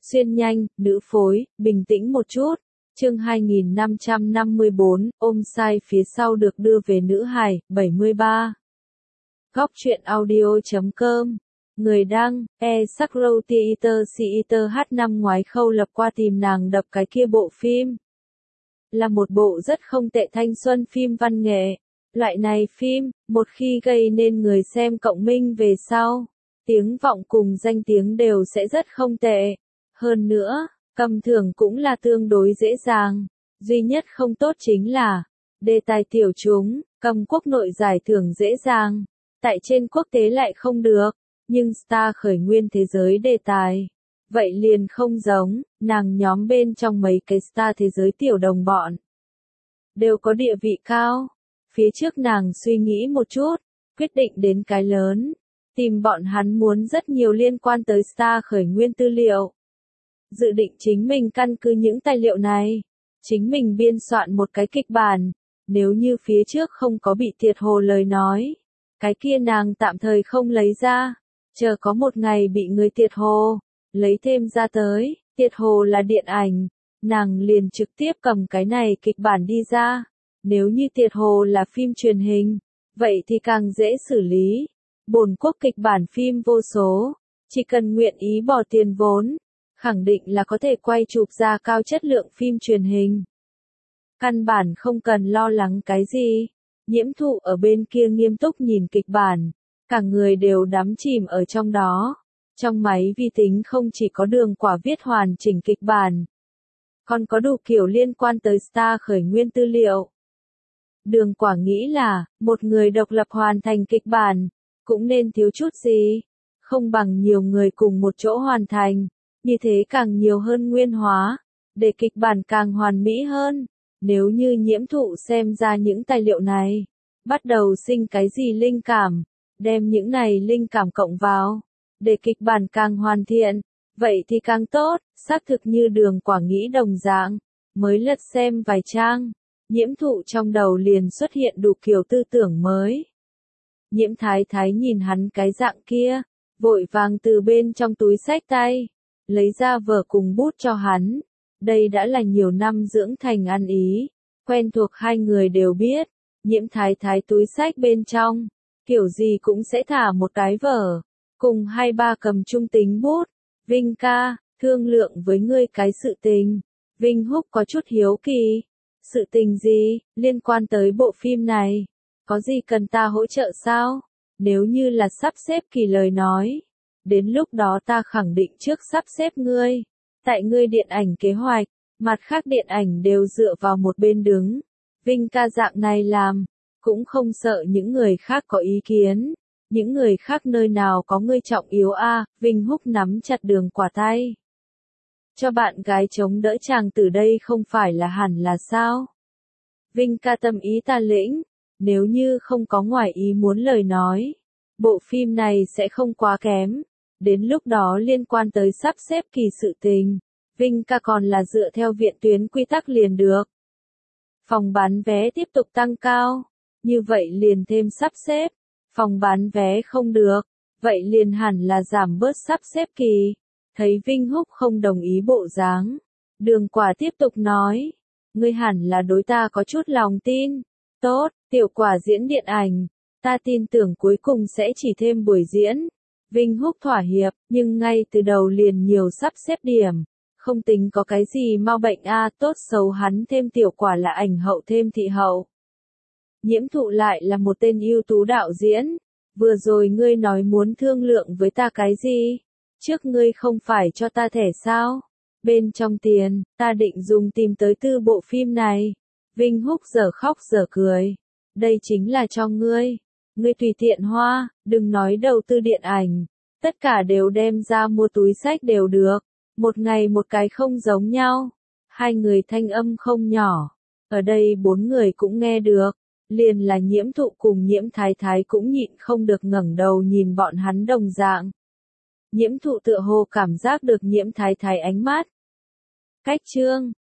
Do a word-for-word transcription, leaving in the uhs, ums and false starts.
Xuyên nhanh, nữ phối, bình tĩnh một chút. Chương hai nghìn năm trăm năm mươi tư, ôm sai phía sau được đưa về nữ hài, bảy mươi ba. Góc truyện audio chấm com. Người đăng, e Sakro Theater Theater H năm ngoái Khâu Lập qua tìm nàng đập cái kia bộ phim. Là một bộ rất không tệ thanh xuân phim văn nghệ. Loại này phim, một khi gây nên người xem cộng minh về sau, tiếng vọng cùng danh tiếng đều sẽ rất không tệ. Hơn nữa, cầm thưởng cũng là tương đối dễ dàng. Duy nhất không tốt chính là, đề tài tiểu chúng, cầm quốc nội giải thưởng dễ dàng. Tại trên quốc tế lại không được, nhưng star khởi nguyên thế giới đề tài. Vậy liền không giống, nàng nhóm bên trong mấy cái star thế giới tiểu đồng bọn. Đều có địa vị cao. Phía trước nàng suy nghĩ một chút, quyết định đến cái lớn. Tìm bọn hắn muốn rất nhiều liên quan tới star khởi nguyên tư liệu. Dự định chính mình căn cứ những tài liệu này. Chính mình biên soạn một cái kịch bản. Nếu như phía trước không có bị tiệt hồ lời nói. Cái kia nàng tạm thời không lấy ra. Chờ có một ngày bị người tiệt hồ. Lấy thêm ra tới. Tiệt hồ là điện ảnh. Nàng liền trực tiếp cầm cái này kịch bản đi ra. Nếu như tiệt hồ là phim truyền hình. Vậy thì càng dễ xử lý. Bổn quốc kịch bản phim vô số. Chỉ cần nguyện ý bỏ tiền vốn. Khẳng định là có thể quay chụp ra cao chất lượng phim truyền hình. Căn bản không cần lo lắng cái gì. Nhiễm Thụ ở bên kia nghiêm túc nhìn kịch bản. Cả người đều đắm chìm ở trong đó. Trong máy vi tính không chỉ có Đường Quả viết hoàn chỉnh kịch bản. Còn có đủ kiểu liên quan tới star khởi nguyên tư liệu. Đường Quả nghĩ là, một người độc lập hoàn thành kịch bản. Cũng nên thiếu chút gì. Không bằng nhiều người cùng một chỗ hoàn thành. Như thế càng nhiều hơn nguyên hóa, để kịch bản càng hoàn mỹ hơn. Nếu như Nhiễm Thụ xem ra những tài liệu này, bắt đầu sinh cái gì linh cảm, đem những này linh cảm cộng vào, để kịch bản càng hoàn thiện, vậy thì càng tốt, xác thực như Đường Quả nghĩ đồng dạng. Mới lật xem vài trang, Nhiễm Thụ trong đầu liền xuất hiện đủ kiểu tư tưởng mới. Nhiễm Thái Thái nhìn hắn cái dạng kia, vội vàng từ bên trong túi xách tay. Lấy ra vở cùng bút cho hắn. Đây đã là nhiều năm dưỡng thành ăn ý. Quen thuộc hai người đều biết. Nhiễm Thái Thái túi xách bên trong. Kiểu gì cũng sẽ thả một cái vở. Cùng hai ba cầm trung tính bút. Vinh ca, thương lượng với ngươi cái sự tình. Vinh Húc có chút hiếu kỳ. Sự tình gì, liên quan tới bộ phim này? Có gì cần ta hỗ trợ sao? Nếu như là sắp xếp kỳ lời nói. Đến lúc đó ta khẳng định trước sắp xếp ngươi. Tại ngươi điện ảnh kế hoạch, mặt khác điện ảnh đều dựa vào một bên đứng. Vinh ca dạng này làm, cũng không sợ những người khác có ý kiến. Những người khác nơi nào có ngươi trọng yếu a? À, Vinh Húc nắm chặt Đường Quả tay. Cho bạn gái chống đỡ chàng từ đây không phải là hẳn là sao? Vinh ca tâm ý ta lĩnh, nếu như không có ngoài ý muốn lời nói. Bộ phim này sẽ không quá kém. Đến lúc đó liên quan tới sắp xếp kỳ sự tình, Vinh ca còn là dựa theo viện tuyến quy tắc liền được. Phòng bán vé tiếp tục tăng cao, như vậy liền thêm sắp xếp. Phòng bán vé không được, vậy liền hẳn là giảm bớt sắp xếp kỳ. Thấy Vinh Húc không đồng ý bộ dáng, Đường Quả tiếp tục nói, ngươi hẳn là đối ta có chút lòng tin. Tốt, Tiểu Quả diễn điện ảnh, ta tin tưởng cuối cùng sẽ chỉ thêm buổi diễn. Vinh Húc thỏa hiệp, nhưng ngay từ đầu liền nhiều sắp xếp điểm. Không tính có cái gì mau bệnh a, à, tốt xấu hắn thêm Tiểu Quả là ảnh hậu thêm thị hậu. Nhiễm Thụ lại là một tên ưu tú đạo diễn. Vừa rồi ngươi nói muốn thương lượng với ta cái gì? Trước ngươi không phải cho ta thẻ sao? Bên trong tiền, ta định dùng tìm tới tư bộ phim này. Vinh Húc giờ khóc giờ cười. Đây chính là cho ngươi. Ngươi tùy tiện hoa, đừng nói đầu tư điện ảnh. Tất cả đều đem ra mua túi xách đều được. Một ngày một cái không giống nhau. Hai người thanh âm không nhỏ. Ở đây bốn người cũng nghe được. Liền là Nhiễm Thụ cùng Nhiễm Thái Thái cũng nhịn không được ngẩng đầu nhìn bọn hắn đồng dạng. Nhiễm Thụ tựa hồ cảm giác được Nhiễm Thái Thái ánh mắt. Cách chương.